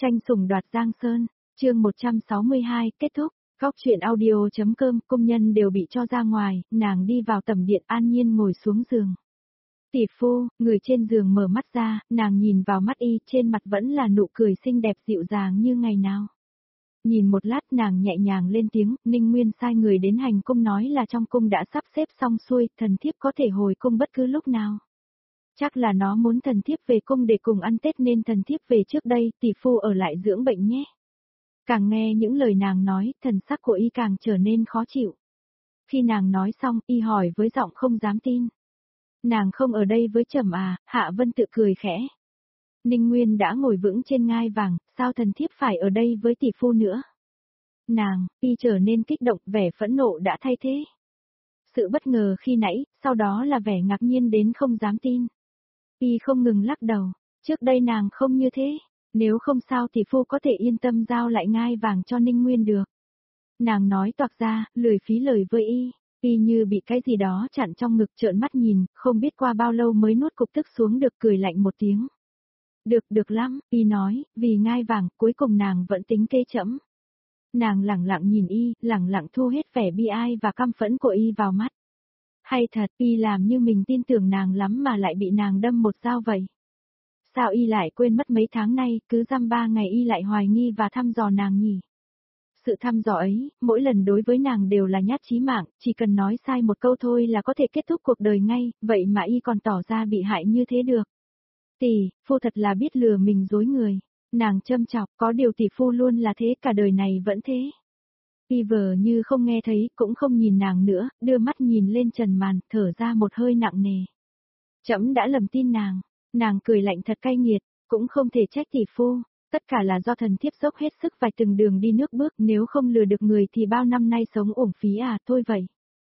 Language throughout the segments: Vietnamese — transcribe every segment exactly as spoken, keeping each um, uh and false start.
Tranh sủng đoạt Giang Sơn, chương một trăm sáu mươi hai, kết thúc. Góc chuyện audio.com, công nhân đều bị cho ra ngoài, nàng đi vào tầm điện an nhiên ngồi xuống giường. Tỷ phu, người trên giường mở mắt ra, nàng nhìn vào mắt y, trên mặt vẫn là nụ cười xinh đẹp dịu dàng như ngày nào. Nhìn một lát nàng nhẹ nhàng lên tiếng, Ninh Nguyên sai người đến hành cung nói là trong cung đã sắp xếp xong xuôi, thần thiếp có thể hồi cung bất cứ lúc nào. Chắc là nó muốn thần thiếp về cung để cùng ăn Tết nên thần thiếp về trước đây, tỷ phu ở lại dưỡng bệnh nhé. Càng nghe những lời nàng nói, thần sắc của y càng trở nên khó chịu. Khi nàng nói xong, y hỏi với giọng không dám tin. Nàng không ở đây với Trầm à? Hạ Vân tự cười khẽ. Ninh Nguyên đã ngồi vững trên ngai vàng, sao thần thiếp phải ở đây với tỷ phu nữa? Nàng, y trở nên kích động, vẻ phẫn nộ đã thay thế. Sự bất ngờ khi nãy, sau đó là vẻ ngạc nhiên đến không dám tin. Y không ngừng lắc đầu, trước đây nàng không như thế, nếu không sao tỷ phu có thể yên tâm giao lại ngai vàng cho Ninh Nguyên được. Nàng nói toạc ra, lười phí lời với y, y như bị cái gì đó chặn trong ngực trợn mắt nhìn, không biết qua bao lâu mới nuốt cục tức xuống được cười lạnh một tiếng. Được, được lắm, y nói, vì ngai vàng, cuối cùng nàng vẫn tính kê chẫm. Nàng lẳng lặng nhìn y, lẳng lặng thu hết vẻ bi ai và căm phẫn của y vào mắt. Hay thật, y làm như mình tin tưởng nàng lắm mà lại bị nàng đâm một dao vậy. Sao y lại quên mất mấy tháng nay, cứ dăm ba ngày y lại hoài nghi và thăm dò nàng nhỉ? Sự thăm dò ấy, mỗi lần đối với nàng đều là nhát chí mạng, chỉ cần nói sai một câu thôi là có thể kết thúc cuộc đời ngay, vậy mà y còn tỏ ra bị hại như thế được. Tỷ, phu thật là biết lừa mình dối người. Nàng châm chọc, có điều tỷ phu luôn là thế, cả đời này vẫn thế. Y vờ như không nghe thấy, cũng không nhìn nàng nữa, đưa mắt nhìn lên trần màn, thở ra một hơi nặng nề. Trẫm đã lầm tin nàng. Nàng cười lạnh thật cay nghiệt, cũng không thể trách tỷ phu, tất cả là do thần thiếp dốc hết sức vạch từng đường đi nước bước, nếu không lừa được người thì bao năm nay sống uổng phí à, thôi vậy.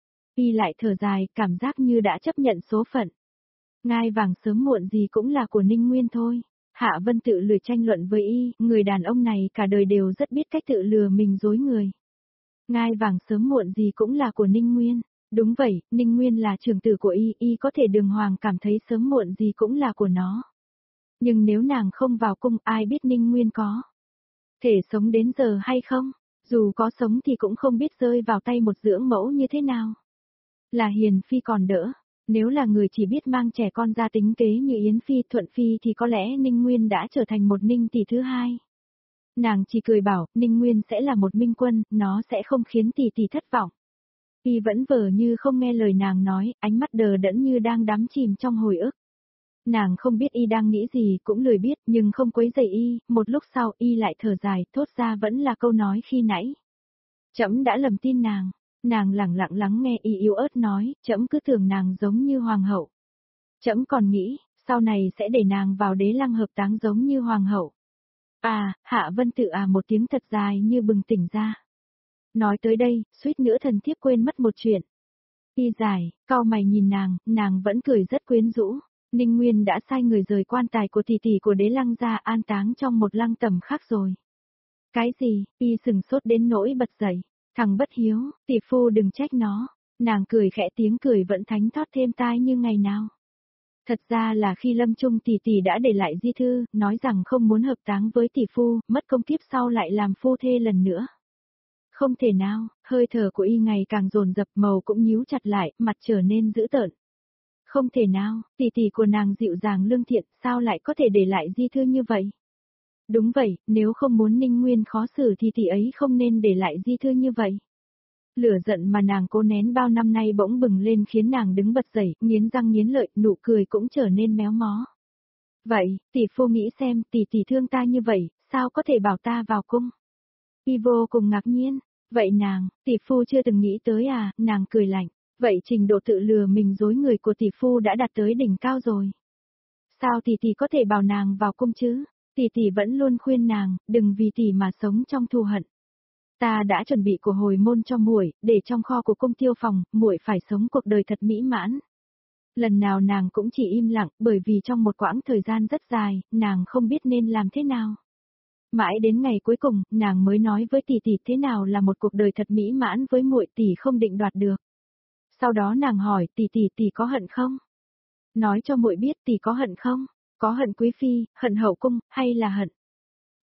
Y lại thở dài, cảm giác như đã chấp nhận số phận. Ngai vàng sớm muộn gì cũng là của Ninh Nguyên thôi. Hạ Vân tự lười tranh luận với y, người đàn ông này cả đời đều rất biết cách tự lừa mình dối người. Ngai vàng sớm muộn gì cũng là của Ninh Nguyên. Đúng vậy, Ninh Nguyên là trưởng tử của y, y có thể đường hoàng cảm thấy sớm muộn gì cũng là của nó. Nhưng nếu nàng không vào cung, ai biết Ninh Nguyên có thể sống đến giờ hay không? Dù có sống thì cũng không biết rơi vào tay một dưỡng mẫu như thế nào. Là Hiền Phi còn đỡ, nếu là người chỉ biết mang trẻ con ra tính kế như Yến Phi, Thuận Phi thì có lẽ Ninh Nguyên đã trở thành một Ninh tỷ thứ hai. Nàng chỉ cười bảo, Ninh Nguyên sẽ là một minh quân, nó sẽ không khiến tỷ tỷ thất vọng. Y vẫn vờ như không nghe lời nàng nói, ánh mắt đờ đẫn như đang đắm chìm trong hồi ức. Nàng không biết y đang nghĩ gì, cũng lười biết, nhưng không quấy rầy y, một lúc sau y lại thở dài, thốt ra vẫn là câu nói khi nãy. Trẫm đã lầm tin nàng. Nàng lẳng lặng lắng nghe y yếu ớt nói, trẫm cứ tưởng nàng giống như hoàng hậu. Trẫm còn nghĩ, sau này sẽ để nàng vào đế lăng hợp táng giống như hoàng hậu. À, Hạ Vân tự à một tiếng thật dài như bừng tỉnh ra. Nói tới đây, suýt nữa thần thiếp quên mất một chuyện. Y dài, cau mày nhìn nàng, nàng vẫn cười rất quyến rũ. Ninh Nguyên đã sai người rời quan tài của tỷ tỷ của đế lăng ra an táng trong một lăng tầm khác rồi. Cái gì? Y sừng sốt đến nỗi bật dậy. Thằng bất hiếu, tỷ phu đừng trách nó. Nàng cười khẽ, tiếng cười vẫn thánh thót thêm tai như ngày nào. Thật ra là khi lâm chung tỷ tỷ đã để lại di thư, nói rằng không muốn hợp táng với tỷ phu, mất công kiếp sau lại làm phu thê lần nữa. Không thể nào, hơi thở của y ngày càng dồn dập, màu cũng nhíu chặt lại, mặt trở nên dữ tợn. Không thể nào, tỷ tỷ của nàng dịu dàng lương thiện, sao lại có thể để lại di thư như vậy? Đúng vậy, nếu không muốn Ninh Nguyên khó xử thì tỷ ấy không nên để lại di thư như vậy. Lửa giận mà nàng cố nén bao năm nay bỗng bừng lên khiến nàng đứng bật dậy, nghiến răng nghiến lợi, nụ cười cũng trở nên méo mó. Vậy, tỷ phu nghĩ xem, tỷ tỷ thương ta như vậy, sao có thể bảo ta vào cung? Y vô cùng ngạc nhiên, vậy nàng, tỷ phu chưa từng nghĩ tới à, nàng cười lạnh, vậy trình độ tự lừa mình dối người của tỷ phu đã đạt tới đỉnh cao rồi. Sao tỷ tỷ có thể bảo nàng vào cung chứ? Tỷ tỷ vẫn luôn khuyên nàng, đừng vì tỷ mà sống trong thù hận. Ta đã chuẩn bị của hồi môn cho muội, để trong kho của cung tiêu phòng, muội phải sống cuộc đời thật mỹ mãn. Lần nào nàng cũng chỉ im lặng, bởi vì trong một quãng thời gian rất dài, nàng không biết nên làm thế nào. Mãi đến ngày cuối cùng, nàng mới nói với tỷ tỷ thế nào là một cuộc đời thật mỹ mãn với muội, tỷ không định đoạt được. Sau đó nàng hỏi, tỷ tỷ tỷ có hận không? Nói cho muội biết tỷ có hận không? Có hận quý phi, hận hậu cung, hay là hận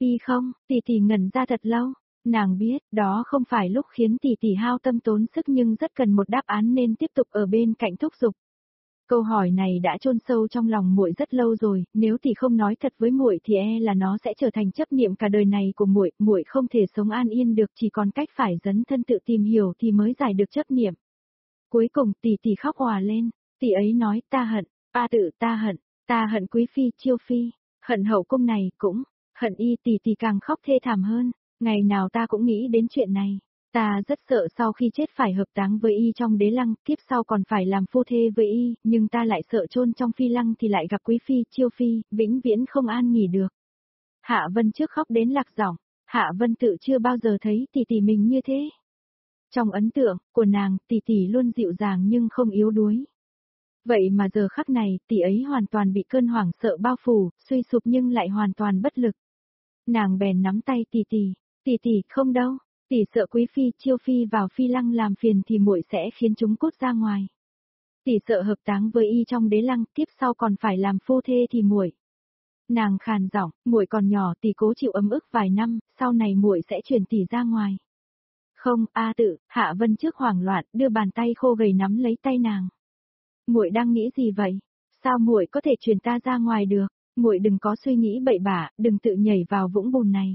Y không, tỷ tỷ ngẩn ra thật lâu. Nàng biết, đó không phải lúc khiến tỷ tỷ hao tâm tốn sức nhưng rất cần một đáp án nên tiếp tục ở bên cạnh thúc giục. Câu hỏi này đã chôn sâu trong lòng muội rất lâu rồi, nếu tỷ không nói thật với muội thì e là nó sẽ trở thành chấp niệm cả đời này của muội, muội không thể sống an yên được, chỉ còn cách phải dấn thân tự tìm hiểu thì mới giải được chấp niệm. Cuối cùng tỷ tỷ khóc òa lên, tỷ ấy nói ta hận, a tự ta hận, ta hận quý phi, chiêu phi, hận hậu cung này cũng, hận y. Tỷ tỷ càng khóc thê thảm hơn, ngày nào ta cũng nghĩ đến chuyện này. Ta rất sợ sau khi chết phải hợp táng với y trong đế lăng, tiếp sau còn phải làm phu thê với y, nhưng ta lại sợ chôn trong phi lăng thì lại gặp quý phi, chiêu phi, vĩnh viễn không an nghỉ được. Hạ Vân trước khóc đến lạc giọng, Hạ Vân tự chưa bao giờ thấy tỷ tỷ mình như thế. Trong ấn tượng của nàng, tỷ tỷ luôn dịu dàng nhưng không yếu đuối. Vậy mà giờ khắc này, tỷ ấy hoàn toàn bị cơn hoảng sợ bao phủ, suy sụp nhưng lại hoàn toàn bất lực. Nàng bèn nắm tay tỷ tỷ, tỷ tỷ không đâu. Tỷ sợ quý phi, chiêu phi vào phi lăng làm phiền thì muội sẽ khiến chúng cút ra ngoài. Tỷ sợ hợp táng với y trong đế lăng, tiếp sau còn phải làm phu thê thì muội. Nàng khàn giọng, muội còn nhỏ, tỷ cố chịu ấm ức vài năm, sau này muội sẽ chuyển tỷ ra ngoài. Không, a tự, Hạ Vân trước hoảng loạn, đưa bàn tay khô gầy nắm lấy tay nàng. Muội đang nghĩ gì vậy? Sao muội có thể chuyển ta ra ngoài được? Muội đừng có suy nghĩ bậy bạ, đừng tự nhảy vào vũng bùn này.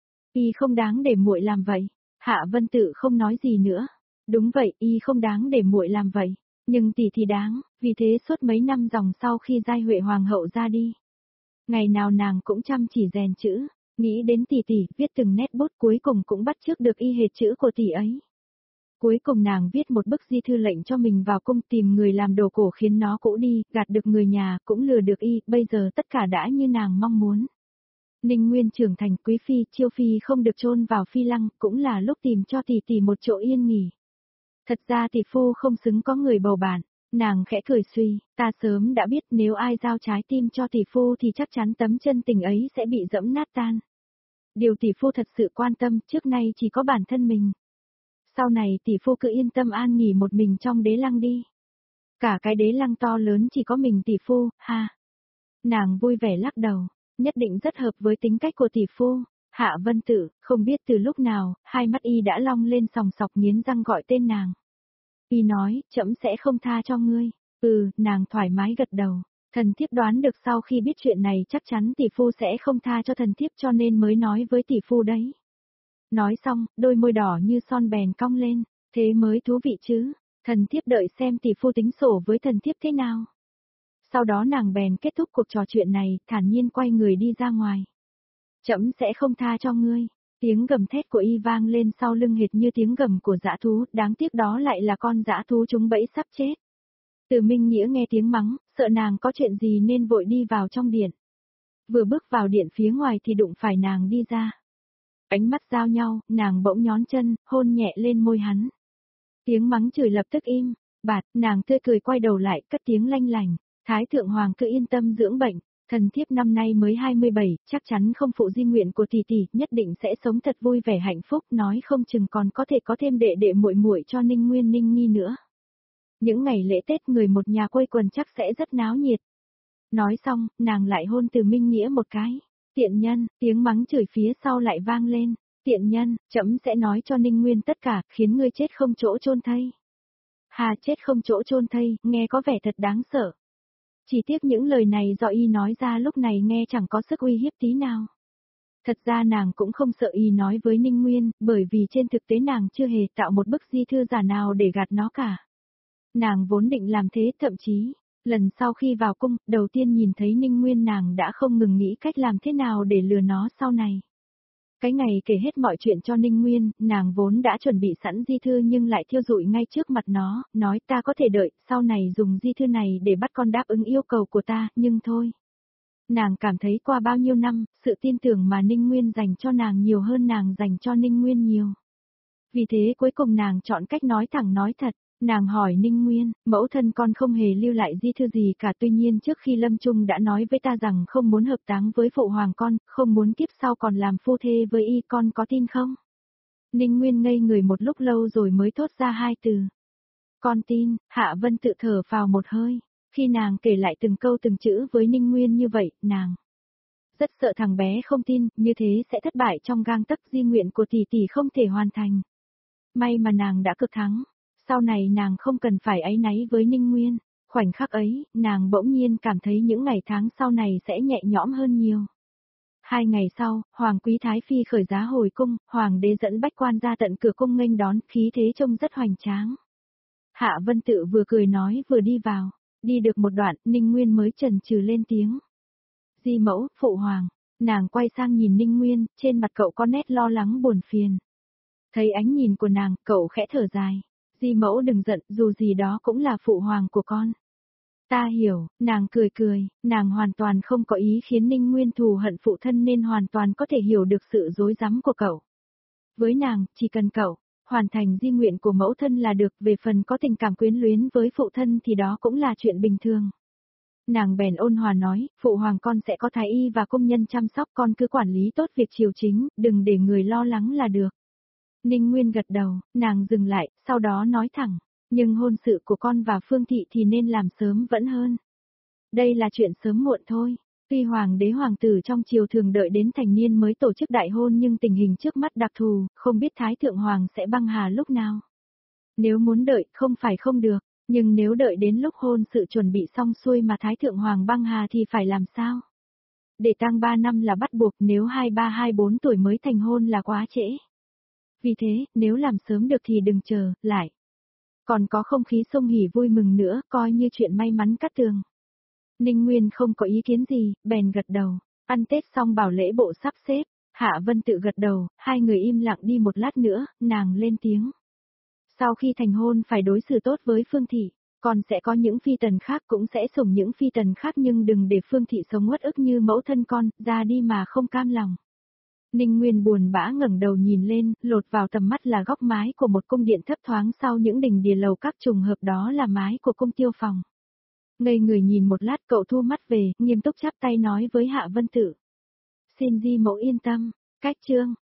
Y không đáng để muội làm vậy. Hạ Vân tự không nói gì nữa. Đúng vậy, y không đáng để muội làm vậy. Nhưng tỷ thì đáng, vì thế suốt mấy năm dòng sau khi Giai Huệ Hoàng hậu ra đi. Ngày nào nàng cũng chăm chỉ rèn chữ, nghĩ đến tỷ tỷ, viết từng nét bút cuối cùng cũng bắt chước được y hệt chữ của tỷ ấy. Cuối cùng nàng viết một bức di thư lệnh cho mình vào cung tìm người làm đồ cổ khiến nó cũ đi, gạt được người nhà, cũng lừa được y, bây giờ tất cả đã như nàng mong muốn. Ninh Nguyên trưởng thành, quý phi, chiêu phi không được chôn vào phi lăng, cũng là lúc tìm cho tỷ tỷ một chỗ yên nghỉ. Thật ra tỷ phu không xứng có người bầu bạn, nàng khẽ cười suy, ta sớm đã biết nếu ai giao trái tim cho tỷ phu thì chắc chắn tấm chân tình ấy sẽ bị dẫm nát tan. Điều tỷ phu thật sự quan tâm trước nay chỉ có bản thân mình. Sau này tỷ phu cứ yên tâm an nghỉ một mình trong đế lăng đi. Cả cái đế lăng to lớn chỉ có mình tỷ phu, ha. Nàng vui vẻ lắc đầu. Nhất định rất hợp với tính cách của tỷ phu. Hạ Vân Tử, không biết từ lúc nào, hai mắt y đã long lên sòng sọc nghiến răng gọi tên nàng. Y nói, trẫm sẽ không tha cho ngươi. Ừ, nàng thoải mái gật đầu. Thần thiếp đoán được sau khi biết chuyện này chắc chắn tỷ phu sẽ không tha cho thần thiếp cho nên mới nói với tỷ phu đấy. Nói xong, đôi môi đỏ như son bèn cong lên, thế mới thú vị chứ. Thần thiếp đợi xem tỷ phu tính sổ với thần thiếp thế nào. Sau đó nàng bèn kết thúc cuộc trò chuyện này, thản nhiên quay người đi ra ngoài. Trẫm sẽ không tha cho ngươi. Tiếng gầm thét của y vang lên sau lưng hệt như tiếng gầm của dã thú, đáng tiếc đó lại là con dã thú trúng bẫy sắp chết. Từ Minh Nghĩa nghe tiếng mắng, sợ nàng có chuyện gì nên vội đi vào trong điện. Vừa bước vào điện phía ngoài thì đụng phải nàng đi ra. Ánh mắt giao nhau, nàng bỗng nhón chân, hôn nhẹ lên môi hắn. Tiếng mắng chửi lập tức im, bạt, nàng tươi cười quay đầu lại, cất tiếng lanh lành. Thái thượng hoàng cứ yên tâm dưỡng bệnh, thần thiếp năm nay mới hai mươi bảy, chắc chắn không phụ di nguyện của tỷ tỷ, nhất định sẽ sống thật vui vẻ hạnh phúc, nói không chừng còn có thể có thêm đệ đệ muội muội cho Ninh Nguyên Ninh Nghi nữa. Những ngày lễ Tết người một nhà quây quần chắc sẽ rất náo nhiệt. Nói xong, nàng lại hôn Từ Minh Nghĩa một cái. Tiện nhân, tiếng mắng chửi phía sau lại vang lên. Tiện nhân, trẫm sẽ nói cho Ninh Nguyên tất cả, khiến ngươi chết không chỗ chôn thây. Hà chết không chỗ chôn thây, nghe có vẻ thật đáng sợ. Chỉ tiếc những lời này do y nói ra lúc này nghe chẳng có sức uy hiếp tí nào. Thật ra nàng cũng không sợ y nói với Ninh Nguyên, bởi vì trên thực tế nàng chưa hề tạo một bức di thư giả nào để gạt nó cả. Nàng vốn định làm thế, thậm chí, lần sau khi vào cung, đầu tiên nhìn thấy Ninh Nguyên nàng đã không ngừng nghĩ cách làm thế nào để lừa nó sau này. Cái ngày kể hết mọi chuyện cho Ninh Nguyên, nàng vốn đã chuẩn bị sẵn di thư nhưng lại thiêu rụi ngay trước mặt nó, nói ta có thể đợi, sau này dùng di thư này để bắt con đáp ứng yêu cầu của ta, nhưng thôi. Nàng cảm thấy qua bao nhiêu năm, sự tin tưởng mà Ninh Nguyên dành cho nàng nhiều hơn nàng dành cho Ninh Nguyên nhiều. Vì thế cuối cùng nàng chọn cách nói thẳng nói thật. Nàng hỏi Ninh Nguyên, mẫu thân con không hề lưu lại di thư gì cả, tuy nhiên trước khi lâm chung đã nói với ta rằng không muốn hợp táng với phụ hoàng con, không muốn kiếp sau còn làm phu thê với y, con có tin không? Ninh Nguyên ngây người một lúc lâu rồi mới thốt ra hai từ. Con tin. Hạ Vân tự thở phào một hơi, khi nàng kể lại từng câu từng chữ với Ninh Nguyên như vậy, nàng Rất sợ thằng bé không tin, như thế sẽ thất bại trong gang tấc, di nguyện của tỷ tỷ không thể hoàn thành. May mà nàng đã cực thắng, sau này nàng không cần phải áy náy với Ninh Nguyên. Khoảnh khắc ấy, nàng bỗng nhiên cảm thấy những ngày tháng sau này sẽ nhẹ nhõm hơn nhiều. Hai ngày sau, Hoàng Quý Thái Phi khởi giá hồi cung, Hoàng đế dẫn bách quan ra tận cửa cung nghênh đón, khí thế trông rất hoành tráng. Hạ Vân Tự vừa cười nói vừa đi vào, đi được một đoạn, Ninh Nguyên mới chần chừ lên tiếng. Di mẫu, phụ hoàng, nàng quay sang nhìn Ninh Nguyên, trên mặt cậu có nét lo lắng buồn phiền. Thấy ánh nhìn của nàng, cậu khẽ thở dài. Di mẫu đừng giận, dù gì đó cũng là phụ hoàng của con. Ta hiểu, nàng cười cười, nàng hoàn toàn không có ý khiến Ninh Nguyên thù hận phụ thân nên hoàn toàn có thể hiểu được sự dối rắm của cậu. Với nàng, chỉ cần cậu hoàn thành di nguyện của mẫu thân là được, về phần có tình cảm quyến luyến với phụ thân thì đó cũng là chuyện bình thường. Nàng bèn ôn hòa nói, phụ hoàng con sẽ có thái y và công nhân chăm sóc, con cứ quản lý tốt việc triều chính, đừng để người lo lắng là được. Ninh Nguyên gật đầu, nàng dừng lại, sau đó nói thẳng, nhưng hôn sự của con và Phương Thị thì nên làm sớm vẫn hơn. Đây là chuyện sớm muộn thôi, tuy hoàng đế hoàng tử trong triều thường đợi đến thành niên mới tổ chức đại hôn nhưng tình hình trước mắt đặc thù, không biết Thái Thượng Hoàng sẽ băng hà lúc nào. Nếu muốn đợi, không phải không được, nhưng nếu đợi đến lúc hôn sự chuẩn bị xong xuôi mà Thái Thượng Hoàng băng hà thì phải làm sao? Để tang ba năm là bắt buộc, nếu hai ba hai bốn tuổi mới thành hôn là quá trễ. Vì thế, nếu làm sớm được thì đừng chờ, lại. Còn có không khí sông hỉ vui mừng nữa, coi như chuyện may mắn cát tường. Ninh Nguyên không có ý kiến gì, bèn gật đầu. Ăn Tết xong bảo lễ bộ sắp xếp, Hạ Vân Tự gật đầu, hai người im lặng đi một lát nữa, nàng lên tiếng. Sau khi thành hôn phải đối xử tốt với Phương Thị, còn sẽ có những phi tần khác cũng sẽ sủng những phi tần khác, nhưng đừng để Phương Thị sống uất ức như mẫu thân con, ra đi mà không cam lòng. Ninh Nguyên buồn bã ngẩng đầu nhìn lên, lột vào tầm mắt là góc mái của một cung điện thấp thoáng sau những đình đìa lầu các, trùng hợp đó là mái của cung Tiêu Phòng. Ngây người nhìn một lát, cậu thu mắt về, nghiêm túc chắp tay nói với Hạ Vân Tự. Xin di mẫu yên tâm, cách chương.